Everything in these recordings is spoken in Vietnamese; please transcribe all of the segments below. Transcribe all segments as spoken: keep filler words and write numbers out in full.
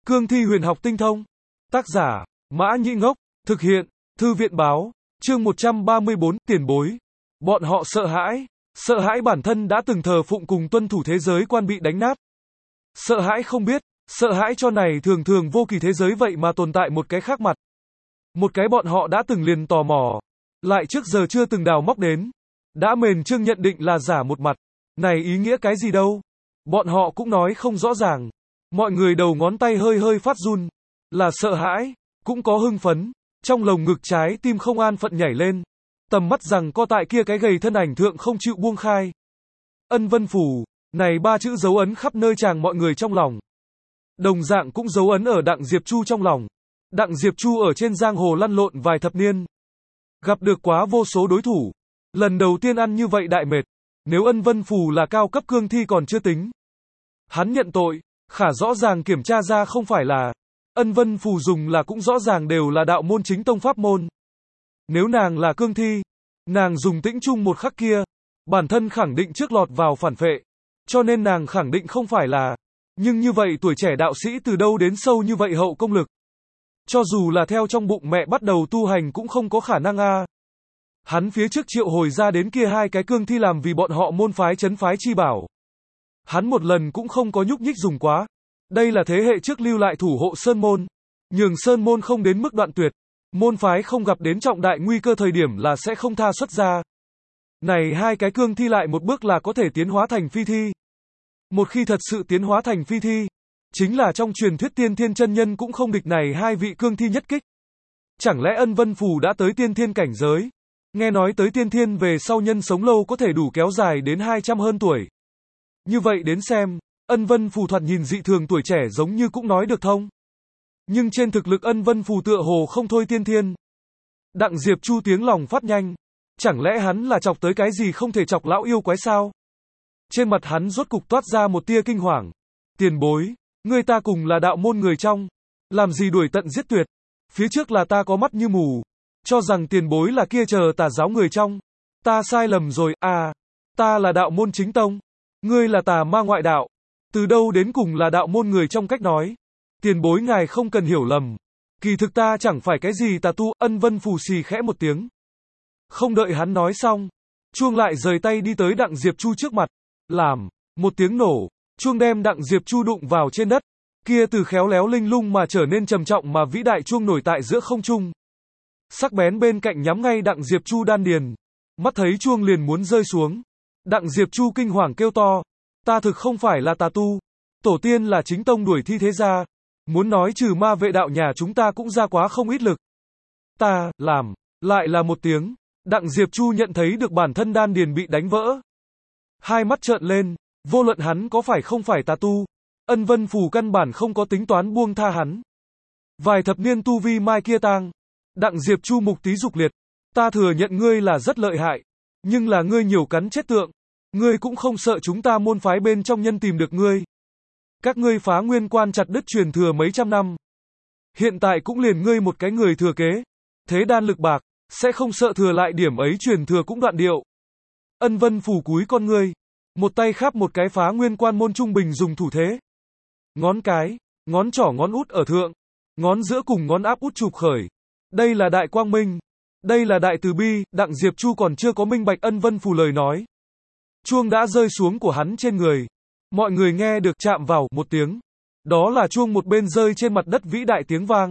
Cương thi huyền học tinh thông. Tác giả, Mã Nhĩ Ngốc. Thực hiện, Thư viện báo. Chương một trăm ba mươi bốn, tiền bối. Bọn họ sợ hãi. Sợ hãi bản thân đã từng thờ phụng cùng tuân thủ thế giới quan bị đánh nát. Sợ hãi không biết, sợ hãi cho này thường thường vô kỳ thế giới vậy mà tồn tại một cái khác mặt. Một cái bọn họ đã từng liền tò mò, lại trước giờ chưa từng đào móc đến. Đã mền trương nhận định là giả một mặt. Này ý nghĩa cái gì đâu? Bọn họ cũng nói không rõ ràng. Mọi người đầu ngón tay hơi hơi phát run. Là sợ hãi, cũng có hưng phấn. Trong lồng ngực trái tim không an phận nhảy lên. Tầm mắt rằng co tại kia cái gầy thân ảnh thượng không chịu buông khai. Ân Vân Phủ, này ba chữ dấu ấn khắp nơi chàng mọi người trong lòng. Đồng dạng cũng dấu ấn ở Đặng Diệp Chu trong lòng. Đặng Diệp Chu ở trên giang hồ lăn lộn vài thập niên. Gặp được quá vô số đối thủ. Lần đầu tiên ăn như vậy đại mệt. Nếu Ân Vân Phủ là cao cấp cương thi còn chưa tính. Hắn nhận tội, khả rõ ràng kiểm tra ra không phải là. Ân Vân Phủ dùng là cũng rõ ràng đều là đạo môn chính tông pháp môn. Nếu nàng là cương thi, nàng dùng tĩnh trung một khắc kia, bản thân khẳng định trước lọt vào phản phệ, cho nên nàng khẳng định không phải là. Nhưng như vậy tuổi trẻ đạo sĩ từ đâu đến sâu như vậy hậu công lực. Cho dù là theo trong bụng mẹ bắt đầu tu hành cũng không có khả năng a. Hắn phía trước triệu hồi ra đến kia hai cái cương thi làm vì bọn họ môn phái trấn phái chi bảo. Hắn một lần cũng không có nhúc nhích dùng quá. Đây là thế hệ trước lưu lại thủ hộ Sơn Môn. Nhường Sơn Môn không đến mức đoạn tuyệt. Môn phái không gặp đến trọng đại nguy cơ thời điểm là sẽ không tha xuất ra. Này hai cái cương thi lại một bước là có thể tiến hóa thành phi thi. Một khi thật sự tiến hóa thành phi thi, chính là trong truyền thuyết tiên thiên chân nhân cũng không địch này hai vị cương thi nhất kích. Chẳng lẽ Ân Vân Phủ đã tới tiên thiên cảnh giới? Nghe nói tới tiên thiên về sau nhân sống lâu có thể đủ kéo dài đến hai trăm hơn tuổi. Như vậy đến xem, Ân Vân Phủ thoạt nhìn dị thường tuổi trẻ giống như cũng nói được thông. Nhưng trên thực lực Ân Vân Phủ tựa hồ không thôi tiên thiên. Đặng Diệp Chu tiếng lòng phát nhanh. Chẳng lẽ hắn là chọc tới cái gì không thể chọc lão yêu quái sao? Trên mặt hắn rốt cục toát ra một tia kinh hoàng. Tiền bối, ngươi ta cùng là đạo môn người trong. Làm gì đuổi tận giết tuyệt? Phía trước là ta có mắt như mù. Cho rằng tiền bối là kia chờ tà giáo người trong. Ta sai lầm rồi, à. Ta là đạo môn chính tông. Ngươi là tà ma ngoại đạo. Từ đâu đến cùng là đạo môn người trong cách nói. Tiền bối ngài không cần hiểu lầm. Kỳ thực ta chẳng phải cái gì tà tu. Ân Vân Phủ xì khẽ một tiếng. Không đợi hắn nói xong. Chuông lại rời tay đi tới Đặng Diệp Chu trước mặt. Làm. Một tiếng nổ. Chuông đem Đặng Diệp Chu đụng vào trên đất. Kia từ khéo léo linh lung mà trở nên trầm trọng mà vĩ đại chuông nổi tại giữa không trung. Sắc bén bên cạnh nhắm ngay Đặng Diệp Chu đan điền. Mắt thấy chuông liền muốn rơi xuống. Đặng Diệp Chu kinh hoàng kêu to. Ta thực không phải là tà tu. Tổ tiên là chính tông đuổi thi thế gia. Muốn nói trừ ma vệ đạo nhà chúng ta cũng ra quá không ít lực. Ta, làm. Lại là một tiếng. Đặng Diệp Chu nhận thấy được bản thân đan điền bị đánh vỡ. Hai mắt trợn lên. Vô luận hắn có phải không phải tà tu. Ân Vân Phủ căn bản không có tính toán buông tha hắn. Vài thập niên tu vi mai kia tang. Đặng Diệp Chu mục tí dục liệt. Ta thừa nhận ngươi là rất lợi hại. Nhưng là ngươi nhiều cắn chết tượng. Ngươi cũng không sợ chúng ta môn phái bên trong nhân tìm được ngươi. Các ngươi phá nguyên quan chặt đứt truyền thừa mấy trăm năm. Hiện tại cũng liền ngươi một cái người thừa kế. Thế đan lực bạc. Sẽ không sợ thừa lại điểm ấy truyền thừa cũng đoạn điệu. Ân Vân Phủ cúi con ngươi. Một tay khắp một cái phá nguyên quan môn trung bình dùng thủ thế. Ngón cái, ngón trỏ ngón út ở thượng. Ngón giữa cùng ngón áp út chụp khởi. Đây là đại quang minh. Đây là đại từ bi. Đặng Diệp Chu còn chưa có minh bạch Ân Vân Phủ lời nói. Chuông đã rơi xuống của hắn trên người. Mọi người nghe được chạm vào một tiếng. Đó là chuông một bên rơi trên mặt đất vĩ đại tiếng vang.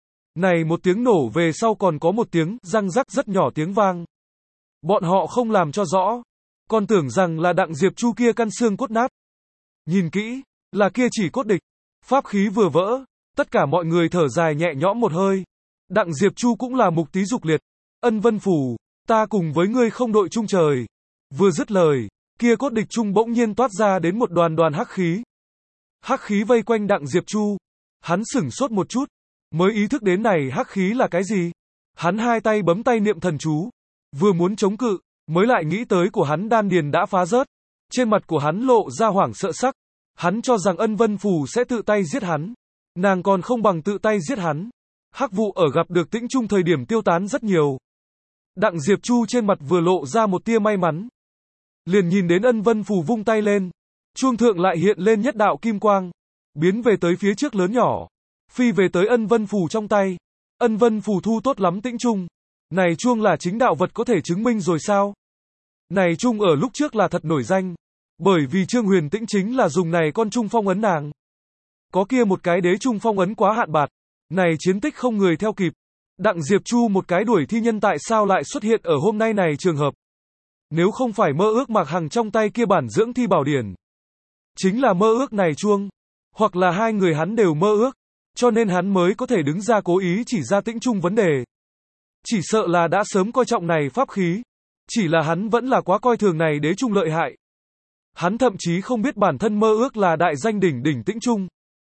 Này một tiếng nổ về sau còn có một tiếng răng rắc rất nhỏ tiếng vang. Bọn họ không làm cho rõ. Còn tưởng rằng là Đặng Diệp Chu kia căn xương cốt nát. Nhìn kỹ, là kia chỉ cốt địch. Pháp khí vừa vỡ. Tất cả mọi người thở dài nhẹ nhõm một hơi. Đặng Diệp Chu cũng là mục tí dục liệt. Ân Vân Phủ, ta cùng với ngươi không đội chung trời. Vừa dứt lời, kia cốt địch trung bỗng nhiên toát ra đến một đoàn đoàn hắc khí. Hắc khí vây quanh Đặng Diệp Chu. Hắn sửng sốt một chút. Mới ý thức đến này hắc khí là cái gì. Hắn hai tay bấm tay niệm thần chú. Vừa muốn chống cự, mới lại nghĩ tới của hắn đan điền đã phá rớt. Trên mặt của hắn lộ ra hoảng sợ sắc. Hắn cho rằng Ân Vân Phủ sẽ tự tay giết hắn. Nàng còn không bằng tự tay giết hắn. Hắc vụ ở gặp được tĩnh trung thời điểm tiêu tán rất nhiều. Đặng Diệp Chu trên mặt vừa lộ ra một tia may mắn. Liền nhìn đến Ân Vân Phủ vung tay lên. Chuông thượng lại hiện lên nhất đạo kim quang. Biến về tới phía trước lớn nhỏ. phi về tới ân vân phù trong tay. Ân vân phù thu tốt lắm Tĩnh Trung. Này chuông là chính đạo vật có thể chứng minh rồi sao? Này Trung ở lúc trước là thật nổi danh. Bởi vì Trương Huyền Tĩnh chính là dùng này con Trung phong ấn nàng. Có kia một cái đế Trung phong ấn quá hạn bạt. Này chiến tích không người theo kịp. Đặng Diệp Chu một cái đuổi thi nhân tại sao lại xuất hiện ở hôm nay này trường hợp. Nếu không phải mơ ước Mạc Hằng trong tay kia bản dưỡng thi bảo điển. Chính là mơ ước này chuông. Hoặc là hai người hắn đều mơ ước. Cho nên hắn mới có thể đứng ra cố ý chỉ ra Tĩnh Trung vấn đề. Chỉ sợ là đã sớm coi trọng này pháp khí. Chỉ là hắn vẫn là quá coi thường này đế Trung lợi hại. Hắn thậm chí không biết bản thân mơ ước là đại danh đỉnh đỉnh Tĩnh Trung.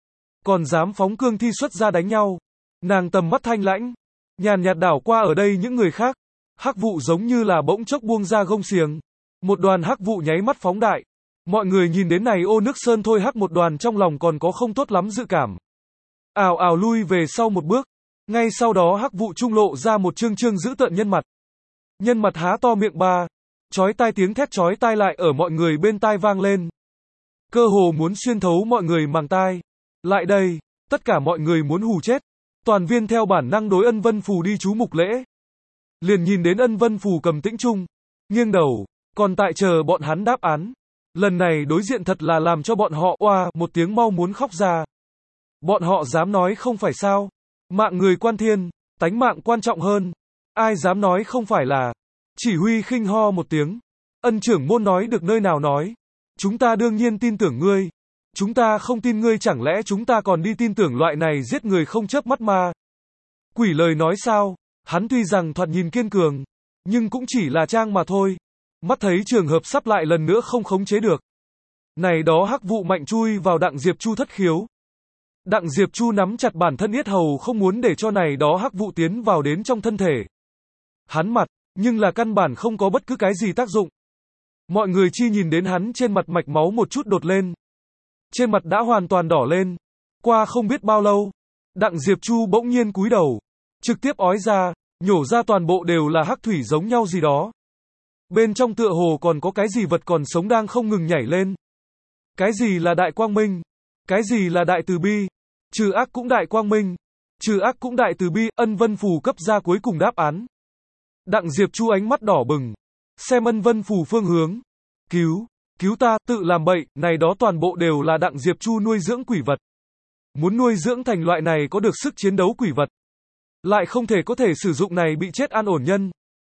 Còn dám phóng cương thi xuất ra đánh nhau. Nàng tầm mắt thanh lãnh. Nhàn nhạt đảo qua ở đây những người khác. Hắc vụ giống như là bỗng chốc buông ra gông xiềng. Một đoàn hắc vụ nháy mắt phóng đại. Mọi người nhìn đến này ô nước sơn thôi hắc một đoàn trong lòng còn có không tốt lắm dự cảm. Ào ào lui về sau một bước. Ngay sau đó hắc vụ trung lộ ra một trương trương dữ tợn nhân mặt. Nhân mặt há to miệng ba. Chói tai tiếng thét chói tai lại ở mọi người bên tai vang lên. Cơ hồ muốn xuyên thấu mọi người màng tai. Lại đây, tất cả mọi người muốn hù chết. Toàn viên theo bản năng đối ân vân phù đi chú mục lễ. Liền nhìn đến ân vân phù cầm Tĩnh Trung. Nghiêng đầu, còn tại chờ bọn hắn đáp án. Lần này đối diện thật là làm cho bọn họ oa một tiếng mau muốn khóc ra. Bọn họ dám nói không phải sao. Mạng người quan thiên, tánh mạng quan trọng hơn. Ai dám nói không phải là. Chỉ huy khinh ho một tiếng. Ân trưởng môn nói được nơi nào nói. Chúng ta đương nhiên tin tưởng ngươi. Chúng ta không tin ngươi chẳng lẽ chúng ta còn đi tin tưởng loại này giết người không chớp mắt ma. Quỷ lời nói sao. Hắn tuy rằng thoạt nhìn kiên cường. Nhưng cũng chỉ là trang mà thôi. Mắt thấy trường hợp sắp lại lần nữa không khống chế được. Này đó hắc vụ mạnh chui vào Đặng Diệp Chu thất khiếu. Đặng Diệp Chu nắm chặt bản thân yết hầu không muốn để cho này đó hắc vụ tiến vào đến trong thân thể. Hắn mặt, nhưng là căn bản không có bất cứ cái gì tác dụng. Mọi người chi nhìn đến hắn trên mặt mạch máu một chút đột lên. Trên mặt đã hoàn toàn đỏ lên. Qua không biết bao lâu, Đặng Diệp Chu bỗng nhiên cúi đầu. Trực tiếp ói ra, nhổ ra toàn bộ đều là hắc thủy giống nhau gì đó. Bên trong tựa hồ còn có cái gì vật còn sống đang không ngừng nhảy lên. Cái gì là đại quang minh? Cái gì là đại từ bi? Trừ ác cũng đại quang minh. Trừ ác cũng đại từ bi, ân vân phù cấp ra cuối cùng đáp án. Đặng Diệp Chu ánh mắt đỏ bừng. Xem ân vân phù phương hướng. Cứu, cứu ta, tự làm bậy, này đó toàn bộ đều là Đặng Diệp Chu nuôi dưỡng quỷ vật. Muốn nuôi dưỡng thành loại này có được sức chiến đấu quỷ vật. Lại không thể có thể sử dụng này bị chết an ổn nhân.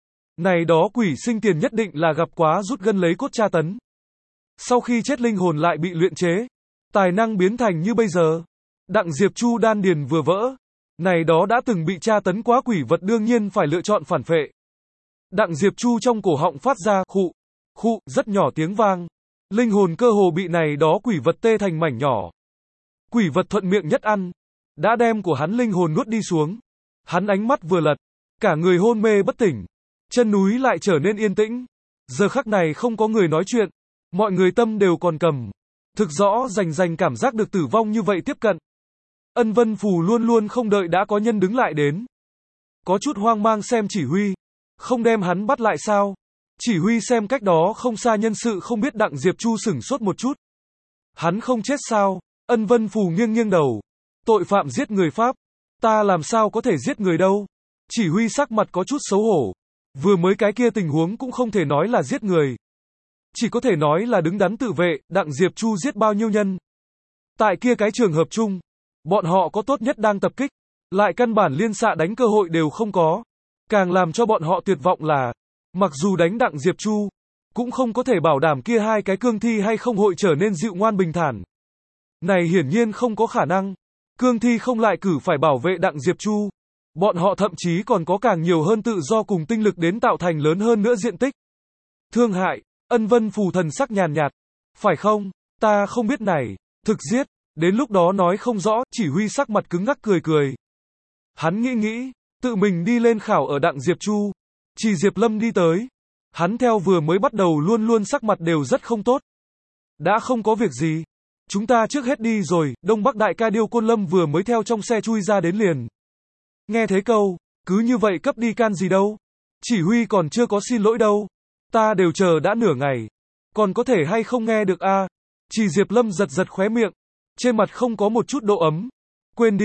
Này đó quỷ sinh tiền nhất định là gặp quá rút gân lấy cốt tra tấn. Sau khi chết linh hồn lại bị luyện chế. Tài năng biến thành như bây giờ. Đặng Diệp Chu đan điền vừa vỡ. Này đó đã từng bị tra tấn quá quỷ vật đương nhiên phải lựa chọn phản phệ. Đặng Diệp Chu trong cổ họng phát ra khụ, khụ, rất nhỏ tiếng vang. Linh hồn cơ hồ bị này đó quỷ vật tê thành mảnh nhỏ. Quỷ vật thuận miệng nhất ăn. Đã đem của hắn linh hồn nuốt đi xuống. Hắn ánh mắt vừa lật. Cả người hôn mê bất tỉnh. Chân núi lại trở nên yên tĩnh. Giờ khắc này không có người nói chuyện. Mọi người tâm đều còn cầm. Thực rõ rành rành cảm giác được tử vong như vậy tiếp cận. Ân vân phù luôn luôn không đợi đã có nhân đứng lại đến. Có chút hoang mang xem chỉ huy. Không đem hắn bắt lại sao? Chỉ huy xem cách đó không xa nhân sự không biết Đặng Diệp Chu sửng sốt một chút. Hắn không chết sao? Ân vân phù nghiêng nghiêng đầu. Tội phạm giết người Pháp. Ta làm sao có thể giết người đâu? Chỉ huy sắc mặt có chút xấu hổ. Vừa mới cái kia tình huống cũng không thể nói là giết người. Chỉ có thể nói là đứng đắn tự vệ, Đặng Diệp Chu giết bao nhiêu nhân. Tại kia cái trường hợp chung, bọn họ có tốt nhất đang tập kích, lại căn bản liên xạ đánh cơ hội đều không có. Càng làm cho bọn họ tuyệt vọng là, mặc dù đánh Đặng Diệp Chu, cũng không có thể bảo đảm kia hai cái cương thi hay không hội trở nên dịu ngoan bình thản. Này hiển nhiên không có khả năng. Cương thi không lại cử phải bảo vệ Đặng Diệp Chu. Bọn họ thậm chí còn có càng nhiều hơn tự do cùng tinh lực đến tạo thành lớn hơn nữa diện tích. Thương hại, ân vân phù thần sắc nhàn nhạt. Phải không, ta không biết này, thực giết, đến lúc đó nói không rõ, chỉ huy sắc mặt cứng ngắc cười cười. Hắn nghĩ nghĩ, tự mình đi lên khảo ở Đặng Diệp Chu. Chỉ Diệp Lâm đi tới. Hắn theo vừa mới bắt đầu luôn luôn sắc mặt đều rất không tốt. Đã không có việc gì. Chúng ta trước hết đi rồi, Đông Bắc Đại ca Điêu Côn Lâm vừa mới theo trong xe chui ra đến liền. Nghe thấy câu, cứ như vậy cấp đi can gì đâu. Chỉ huy còn chưa có xin lỗi đâu. Ta đều chờ đã nửa ngày. Còn có thể hay không nghe được a? À? Chỉ Diệp Lâm giật giật khóe miệng. Trên mặt không có một chút độ ấm. Quên đi.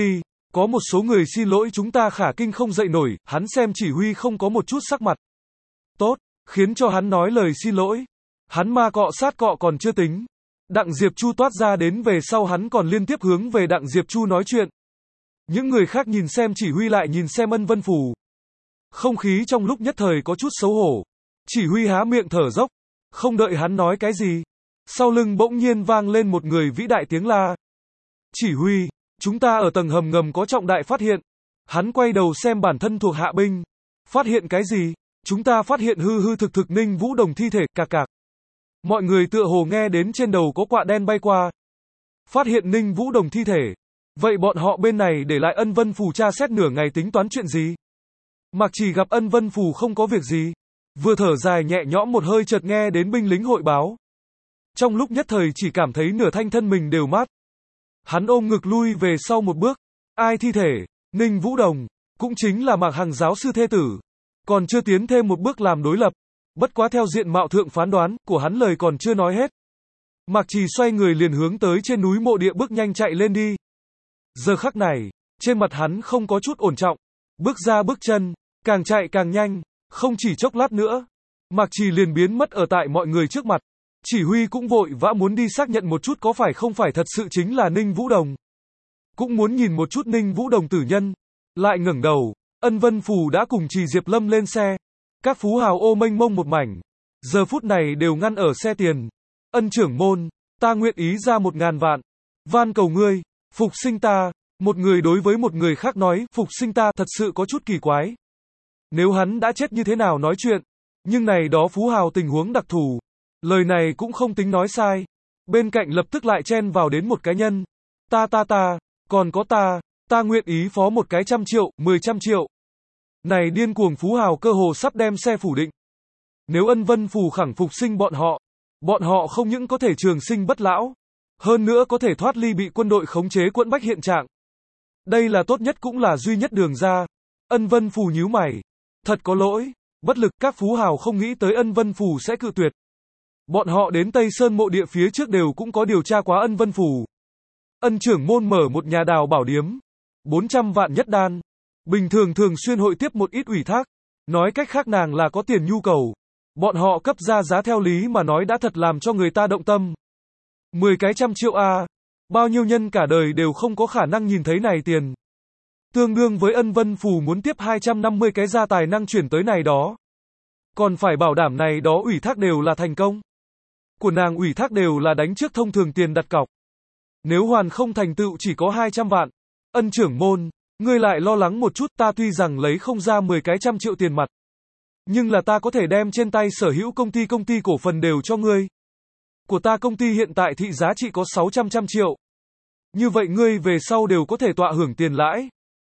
Có một số người xin lỗi chúng ta khả kinh không dậy nổi, hắn xem chỉ huy không có một chút sắc mặt tốt, khiến cho hắn nói lời xin lỗi. Hắn ma cọ sát cọ còn chưa tính. Đặng Diệp Chu toát ra đến về sau hắn còn liên tiếp hướng về Đặng Diệp Chu nói chuyện. Những người khác nhìn xem chỉ huy lại nhìn xem Ân Vân Phù. Không khí trong lúc nhất thời có chút xấu hổ. Chỉ huy há miệng thở dốc. Không đợi hắn nói cái gì. Sau lưng bỗng nhiên vang lên một người vĩ đại tiếng la. Chỉ huy, chúng ta ở tầng hầm ngầm có trọng đại phát hiện. Hắn quay đầu xem bản thân thuộc hạ binh. Phát hiện cái gì? Chúng ta phát hiện hư hư thực thực Ninh Vũ Đồng thi thể, cạc cạc. Mọi người tựa hồ nghe đến trên đầu có quạ đen bay qua. Phát hiện Ninh Vũ Đồng thi thể. Vậy bọn họ bên này để lại Ân Vân Phù tra xét nửa ngày tính toán chuyện gì? Mạc Trì gặp Ân Vân Phù không có việc gì. Vừa thở dài nhẹ nhõm một hơi chợt nghe đến binh lính hội báo. Trong lúc nhất thời chỉ cảm thấy nửa thanh thân mình đều mát. Hắn ôm ngực lui về sau một bước. Ai thi thể? Ninh Vũ Đồng. Cũng chính là Mạc Hằng giáo sư thê tử. Còn chưa tiến thêm một bước làm đối lập. Bất quá theo diện mạo thượng phán đoán, của hắn lời còn chưa nói hết. Mạc Trì xoay người liền hướng tới trên núi mộ địa bước nhanh chạy lên đi. Giờ khắc này, trên mặt hắn không có chút ổn trọng. Bước ra bước chân, càng chạy càng nhanh, không chỉ chốc lát nữa. Mạc Trì liền biến mất ở tại mọi người trước mặt. Chỉ huy cũng vội vã muốn đi xác nhận một chút có phải không phải thật sự chính là Ninh Vũ Đồng. Cũng muốn nhìn một chút Ninh Vũ Đồng tử nhân. Lại ngẩng đầu, Ân Vân Phù đã cùng Trì Diệp Lâm lên xe. Các phú hào ô mênh mông một mảnh. Giờ phút này đều ngăn ở xe tiền. Ân trưởng môn, ta nguyện ý ra một ngàn vạn. Van cầu ngươi, phục sinh ta. Một người đối với một người khác nói, phục sinh ta thật sự có chút kỳ quái. Nếu hắn đã chết như thế nào nói chuyện. Nhưng này đó phú hào tình huống đặc thù. Lời này cũng không tính nói sai. Bên cạnh lập tức lại chen vào đến một cá nhân. Ta ta ta, còn có ta, ta nguyện ý phó một cái trăm triệu, mười trăm triệu. Này điên cuồng phú hào cơ hồ sắp đem xe phủ định. Nếu Ân Vân Phù khẳng phục sinh bọn họ, bọn họ không những có thể trường sinh bất lão, hơn nữa có thể thoát ly bị quân đội khống chế quẫn bách hiện trạng. Đây là tốt nhất cũng là duy nhất đường ra. Ân Vân Phù nhíu mày. Thật có lỗi, bất lực các phú hào không nghĩ tới Ân Vân Phù sẽ cự tuyệt. Bọn họ đến Tây Sơn mộ địa phía trước đều cũng có điều tra quá Ân Vân Phù. Ân trưởng môn mở một nhà đào bảo điếm. bốn trăm vạn nhất đan. Bình thường thường xuyên hội tiếp một ít ủy thác. Nói cách khác nàng là có tiền nhu cầu. Bọn họ cấp ra giá theo lý mà nói đã thật làm cho người ta động tâm. mười cái trăm triệu a, bao nhiêu nhân cả đời đều không có khả năng nhìn thấy này tiền. Tương đương với Ân Vân Phù muốn tiếp hai trăm năm mươi cái gia tài năng chuyển tới này đó. Còn phải bảo đảm này đó ủy thác đều là thành công. Của nàng ủy thác đều là đánh trước thông thường tiền đặt cọc. Nếu hoàn không thành tựu chỉ có hai trăm vạn. Ân trưởng môn, ngươi lại lo lắng một chút, ta tuy rằng lấy không ra mười cái trăm triệu tiền mặt. Nhưng là ta có thể đem trên tay sở hữu công ty công ty cổ phần đều cho ngươi. Của ta công ty hiện tại thị giá trị có sáu trăm trăm triệu. Như vậy ngươi về sau đều có thể tọa hưởng tiền lãi.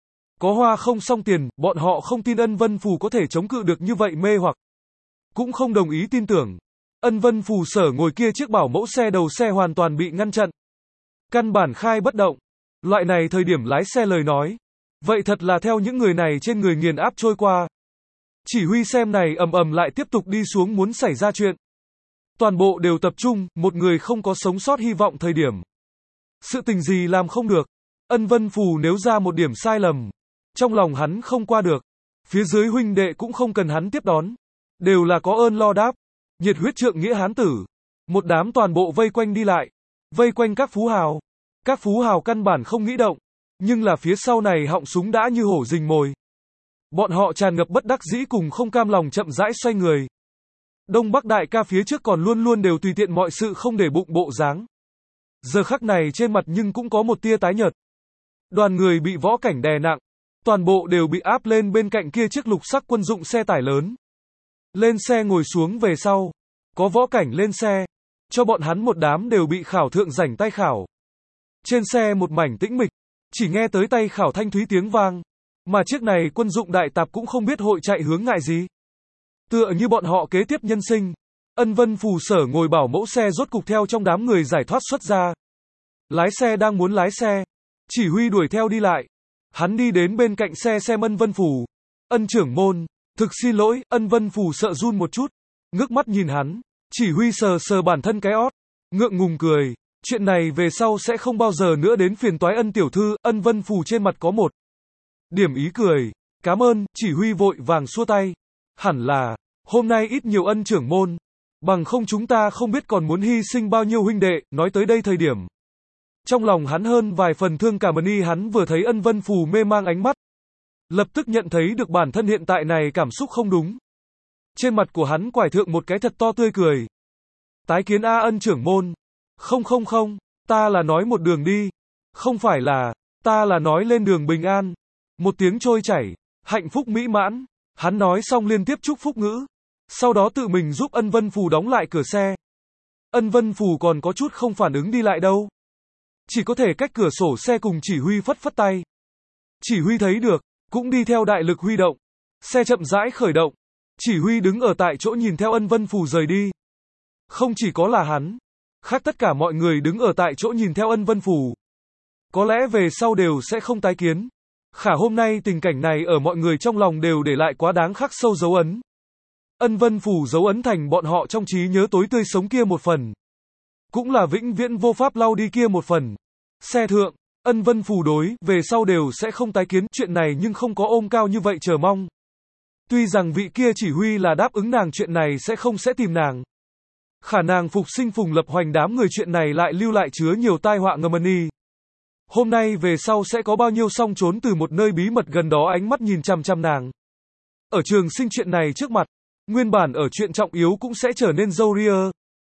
Có hoa không xong tiền, bọn họ không tin Ân Vân Phù có thể chống cự được như vậy mê hoặc. Cũng không đồng ý tin tưởng. Ân Vân Phù sở ngồi kia chiếc bảo mẫu xe đầu xe hoàn toàn bị ngăn chặn. Căn bản khai bất động. Loại này thời điểm lái xe lời nói. Vậy thật là theo những người này trên người nghiền áp trôi qua. Chỉ huy xem này ầm ầm lại tiếp tục đi xuống muốn xảy ra chuyện. Toàn bộ đều tập trung, một người không có sống sót hy vọng thời điểm. Sự tình gì làm không được. Ân Vân Phù nếu ra một điểm sai lầm. Trong lòng hắn không qua được. Phía dưới huynh đệ cũng không cần hắn tiếp đón. Đều là có ơn lo đáp. Nhiệt huyết trượng nghĩa hán tử. Một đám toàn bộ vây quanh đi lại. Vây quanh các phú hào. Các phú hào căn bản không nghĩ động. Nhưng là phía sau này họng súng đã như hổ rình mồi. Bọn họ tràn ngập bất đắc dĩ cùng không cam lòng chậm rãi xoay người. Đông Bắc đại ca phía trước còn luôn luôn đều tùy tiện mọi sự không để bụng bộ dáng. Giờ khắc này trên mặt nhưng cũng có một tia tái nhợt. Đoàn người bị võ cảnh đè nặng. Toàn bộ đều bị áp lên bên cạnh kia chiếc lục sắc quân dụng xe tải lớn. Lên xe ngồi xuống về sau. Có võ cảnh lên xe. Cho bọn hắn một đám đều bị khảo thượng rảnh tay khảo. Trên xe một mảnh tĩnh mịch. Chỉ nghe tới tay khảo thanh thúy tiếng vang. Mà chiếc này quân dụng đại tạp cũng không biết hội chạy hướng ngại gì. Tựa như bọn họ kế tiếp nhân sinh. Ân Vân Phù sở ngồi bảo mẫu xe rốt cục theo trong đám người giải thoát xuất ra. Lái xe đang muốn lái xe. Chỉ huy đuổi theo đi lại. Hắn đi đến bên cạnh xe xem Ân Vân Phù. Ân trưởng môn, thực xin lỗi. Ân Vân Phù sợ run một chút. Ngước mắt nhìn hắn. Chỉ huy sờ sờ bản thân cái ót. Ngượng ngùng cười. Chuyện này về sau sẽ không bao giờ nữa đến phiền toái Ân tiểu thư. Ân Vân Phù trên mặt có một điểm ý cười. Cảm ơn, chỉ huy vội vàng xua tay. Hẳn là, hôm nay ít nhiều Ân trưởng môn. Bằng không chúng ta không biết còn muốn hy sinh bao nhiêu huynh đệ. Nói tới đây thời điểm. Trong lòng hắn hơn vài phần thương cảm ơn. Hắn vừa thấy Ân Vân Phù mê mang ánh mắt. Lập tức nhận thấy được bản thân hiện tại này cảm xúc không đúng. Trên mặt của hắn quải thượng một cái thật to tươi cười. Tái kiến A Ân trưởng môn. Không không không, ta là nói một đường đi. Không phải là, ta là nói lên đường bình an. Một tiếng trôi chảy, hạnh phúc mỹ mãn. Hắn nói xong liên tiếp chúc phúc ngữ. Sau đó tự mình giúp Ân Vân Phù đóng lại cửa xe. Ân Vân Phù còn có chút không phản ứng đi lại đâu. Chỉ có thể cách cửa sổ xe cùng chỉ huy phất phất tay. Chỉ huy thấy được, cũng đi theo đại lực huy động. Xe chậm rãi khởi động. Chỉ huy đứng ở tại chỗ nhìn theo Ân Vân Phù rời đi. Không chỉ có là hắn. Khác tất cả mọi người đứng ở tại chỗ nhìn theo Ân Vân Phù. Có lẽ về sau đều sẽ không tái kiến. Khả hôm nay tình cảnh này ở mọi người trong lòng đều để lại quá đáng khắc sâu dấu ấn. Ân Vân Phù dấu ấn thành bọn họ trong trí nhớ tối tươi sống kia một phần. Cũng là vĩnh viễn vô pháp lau đi kia một phần. Xe thượng, Ân Vân Phù đối về sau đều sẽ không tái kiến chuyện này nhưng không có ôm cao như vậy chờ mong. Tuy rằng vị kia chỉ huy là đáp ứng nàng chuyện này sẽ không sẽ tìm nàng. Khả năng phục sinh Phùng Lập Hoành đám người chuyện này lại lưu lại chứa nhiều tai họa ngầm ân. Hôm nay về sau sẽ có bao nhiêu song trốn từ một nơi bí mật gần đó ánh mắt nhìn chằm chằm nàng. Ở trường sinh chuyện này trước mặt, nguyên bản ở chuyện trọng yếu cũng sẽ trở nên râu ria.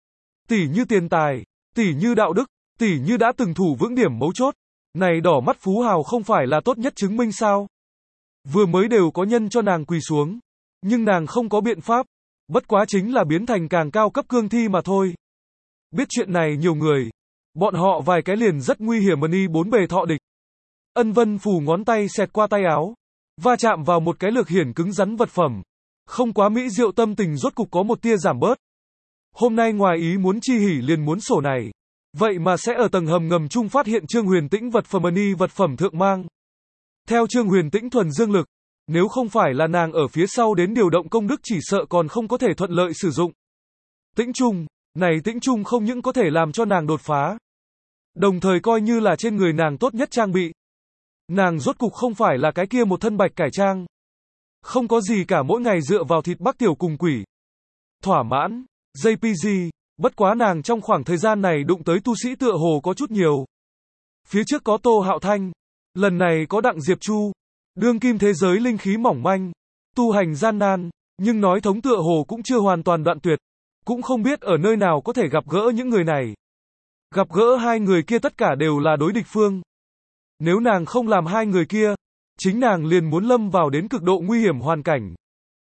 Tỷ như tiền tài, tỷ như đạo đức, tỷ như đã từng thủ vững điểm mấu chốt. Này đỏ mắt phú hào không phải là tốt nhất chứng minh sao? Vừa mới đều có nhân cho nàng quỳ xuống, nhưng nàng không có biện pháp. Bất quá chính là biến thành càng cao cấp cương thi mà thôi. Biết chuyện này nhiều người. Bọn họ vài cái liền rất nguy hiểm ân y bốn bề thọ địch. Ân Vân Phù ngón tay xẹt qua tay áo. Va chạm vào một cái lược hiển cứng rắn vật phẩm. Không quá mỹ diệu tâm tình rốt cục có một tia giảm bớt. Hôm nay ngoài ý muốn chi hỉ liền muốn sổ này. Vậy mà sẽ ở tầng hầm ngầm chung phát hiện Trương Huyền Tĩnh vật phẩm ân y vật phẩm thượng mang. Theo Trương Huyền Tĩnh thuần dương lực. Nếu không phải là nàng ở phía sau đến điều động công đức chỉ sợ còn không có thể thuận lợi sử dụng. Tĩnh Trung, này Tĩnh Trung không những có thể làm cho nàng đột phá. Đồng thời coi như là trên người nàng tốt nhất trang bị. Nàng rốt cục không phải là cái kia một thân bạch cải trang. Không có gì cả mỗi ngày dựa vào thịt bắc tiểu cùng quỷ. Thỏa mãn, gi pê giê, bất quá nàng trong khoảng thời gian này đụng tới tu sĩ tựa hồ có chút nhiều. Phía trước có Tô Hạo Thanh, lần này có Đặng Diệp Chu. Đương kim thế giới linh khí mỏng manh, tu hành gian nan, nhưng nói thống tựa hồ cũng chưa hoàn toàn đoạn tuyệt, cũng không biết ở nơi nào có thể gặp gỡ những người này. Gặp gỡ hai người kia tất cả đều là đối địch phương. Nếu nàng không làm hai người kia, chính nàng liền muốn lâm vào đến cực độ nguy hiểm hoàn cảnh.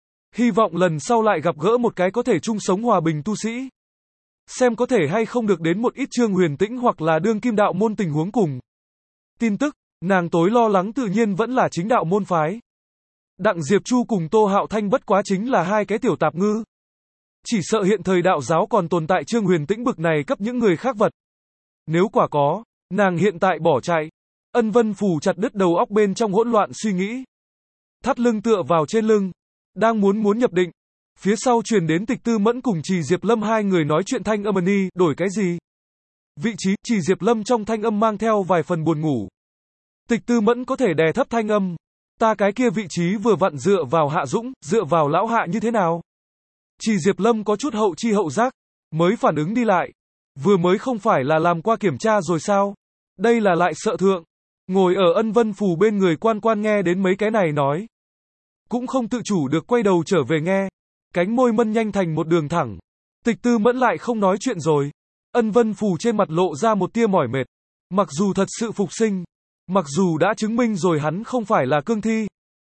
Hy vọng lần sau lại gặp gỡ một cái có thể chung sống hòa bình tu sĩ. Xem có thể hay không được đến một ít Trương Huyền Tĩnh hoặc là đương kim đạo môn tình huống cùng. Tin tức. Nàng tối lo lắng tự nhiên vẫn là chính đạo môn phái. Đặng Diệp Chu cùng Tô Hạo Thanh bất quá chính là hai cái tiểu tạp ngư. Chỉ sợ hiện thời đạo giáo còn tồn tại Trương Huyền Tĩnh bực này cấp những người khác vật. Nếu quả có, nàng hiện tại bỏ chạy. Ân Vân Phù chặt đứt đầu óc bên trong hỗn loạn suy nghĩ. Thắt lưng tựa vào trên lưng. Đang muốn muốn nhập định. Phía sau truyền đến Tịch Tư Mẫn cùng Trì Diệp Lâm hai người nói chuyện thanh âm ân đổi cái gì? Vị trí Trì Diệp Lâm trong thanh âm mang theo vài phần buồn ngủ. Tịch Tư Mẫn có thể đè thấp thanh âm. Ta cái kia vị trí vừa vặn dựa vào Hạ Dũng, dựa vào lão Hạ như thế nào? Trì Diệp Lâm có chút hậu chi hậu giác, mới phản ứng đi lại. Vừa mới không phải là làm qua kiểm tra rồi sao? Đây là lại sợ thượng. Ngồi ở Ân Vân Phù bên người quan quan nghe đến mấy cái này nói. Cũng không tự chủ được quay đầu trở về nghe. Cánh môi mân nhanh thành một đường thẳng. Tịch Tư Mẫn lại không nói chuyện rồi. Ân Vân Phù trên mặt lộ ra một tia mỏi mệt. Mặc dù thật sự phục sinh. Mặc dù đã chứng minh rồi hắn không phải là cương thi.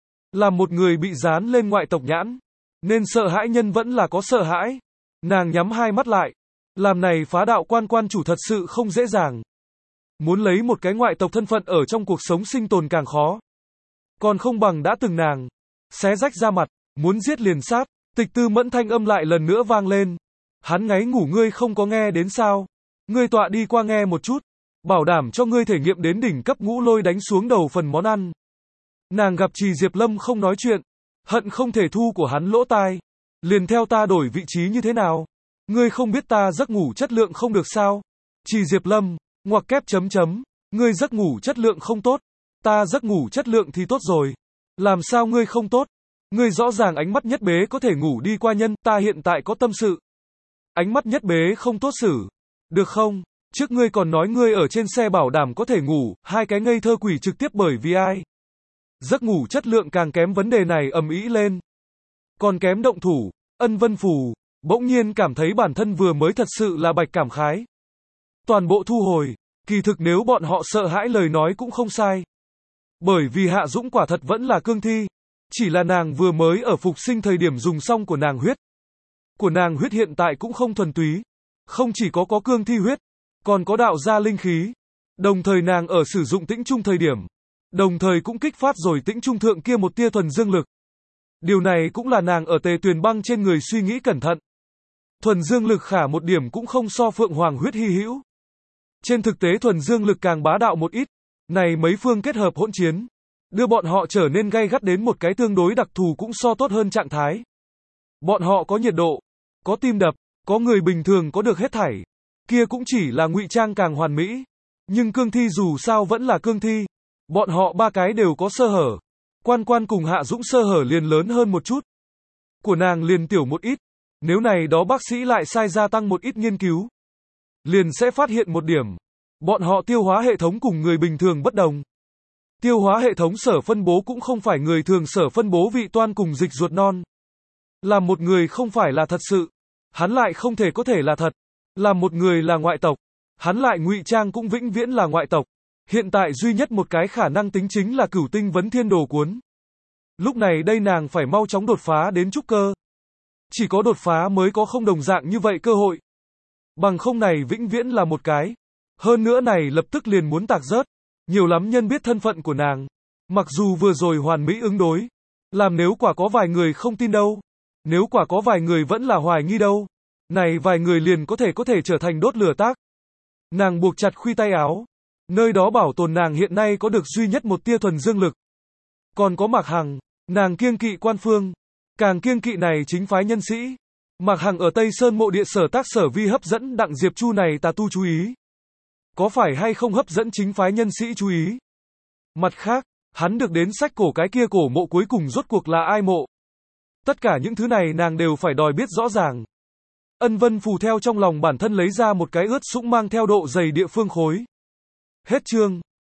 Là một người bị dán lên ngoại tộc nhãn. Nên sợ hãi nhân vẫn là có sợ hãi. Nàng nhắm hai mắt lại. Làm này phá đạo quan quan chủ thật sự không dễ dàng. Muốn lấy một cái ngoại tộc thân phận ở trong cuộc sống sinh tồn càng khó. Còn không bằng đã từng nàng. Xé rách ra mặt. Muốn giết liền sát. Tịch Tư Mẫn thanh âm lại lần nữa vang lên. Hắn ngáy ngủ ngươi không có nghe đến sao. Ngươi tọa đi qua nghe một chút. Bảo đảm cho ngươi thể nghiệm đến đỉnh cấp ngũ lôi đánh xuống đầu phần món ăn. Nàng gặp Trì Diệp Lâm không nói chuyện. Hận không thể thu của hắn lỗ tai. Liền theo ta đổi vị trí như thế nào. Ngươi không biết ta giấc ngủ chất lượng không được sao. Chỉ Diệp Lâm, ngoặc kép chấm chấm, ngươi giấc ngủ chất lượng không tốt, ta giấc ngủ chất lượng thì tốt rồi. Làm sao ngươi không tốt? Ngươi rõ ràng ánh mắt nhất bế có thể ngủ đi qua nhân, ta hiện tại có tâm sự. Ánh mắt nhất bế không tốt xử. Được không? Trước ngươi còn nói ngươi ở trên xe bảo đảm có thể ngủ, hai cái ngây thơ quỷ trực tiếp bởi vì ai? Giấc ngủ chất lượng càng kém vấn đề này ầm ĩ lên. Còn kém động thủ, Ân Vân Phù, bỗng nhiên cảm thấy bản thân vừa mới thật sự là bạch cảm khái. Toàn bộ thu hồi, kỳ thực nếu bọn họ sợ hãi lời nói cũng không sai. Bởi vì Hạ Dũng quả thật vẫn là cương thi. Chỉ là nàng vừa mới ở phục sinh thời điểm dùng xong của nàng huyết. Của nàng huyết hiện tại cũng không thuần túy. Không chỉ có có cương thi huyết, còn có đạo gia linh khí. Đồng thời nàng ở sử dụng tĩnh trung thời điểm. Đồng thời cũng kích phát rồi tĩnh trung thượng kia một tia thuần dương lực. Điều này cũng là nàng ở tề tuyền băng trên người suy nghĩ cẩn thận. Thuần dương lực khả một điểm cũng không so phượng hoàng huyết hy hữu. Trên thực tế thuần dương lực càng bá đạo một ít. Này mấy phương kết hợp hỗn chiến. Đưa bọn họ trở nên gay gắt đến một cái tương đối đặc thù cũng so tốt hơn trạng thái. Bọn họ có nhiệt độ, có tim đập, có người bình thường có được hết thảy. Kia cũng chỉ là ngụy trang càng hoàn mỹ. Nhưng cương thi dù sao vẫn là cương thi. Bọn họ ba cái đều có sơ hở. Quan Quan cùng Hạ Dũng sơ hở liền lớn hơn một chút. Của nàng liền tiểu một ít. Nếu này đó bác sĩ lại sai gia tăng một ít nghiên cứu. Liền sẽ phát hiện một điểm. Bọn họ tiêu hóa hệ thống cùng người bình thường bất đồng. Tiêu hóa hệ thống sở phân bố cũng không phải người thường sở phân bố vị toan cùng dịch ruột non. Làm một người không phải là thật sự. Hắn lại không thể có thể là thật. Làm một người là ngoại tộc. Hắn lại ngụy trang cũng vĩnh viễn là ngoại tộc. Hiện tại duy nhất một cái khả năng tính chính là cửu tinh vấn thiên đồ cuốn. Lúc này đây nàng phải mau chóng đột phá đến trúc cơ. Chỉ có đột phá mới có không đồng dạng như vậy cơ hội. Bằng không này vĩnh viễn là một cái. Hơn nữa này lập tức liền muốn tạc rớt. Nhiều lắm nhân biết thân phận của nàng. Mặc dù vừa rồi hoàn mỹ ứng đối. Làm nếu quả có vài người không tin đâu. Nếu quả có vài người vẫn là hoài nghi đâu. Này vài người liền có thể có thể trở thành đốt lửa tác. Nàng buộc chặt khuy tay áo. Nơi đó bảo tồn nàng hiện nay có được duy nhất một tia thuần dương lực. Còn có Mạc Hằng. Nàng kiêng kỵ Quan Phương. Càng kiêng kỵ này chính phái nhân sĩ. Mạc Hằng ở Tây Sơn mộ địa sở tác sở vi hấp dẫn Đặng Diệp Chu này tà tu chú ý. Có phải hay không hấp dẫn chính phái nhân sĩ chú ý? Mặt khác, hắn được đến sách cổ cái kia cổ mộ cuối cùng rốt cuộc là ai mộ? Tất cả những thứ này nàng đều phải đòi biết rõ ràng. Ân Vân Phù theo trong lòng bản thân lấy ra một cái ướt sũng mang theo độ dày địa phương khối. Hết chương.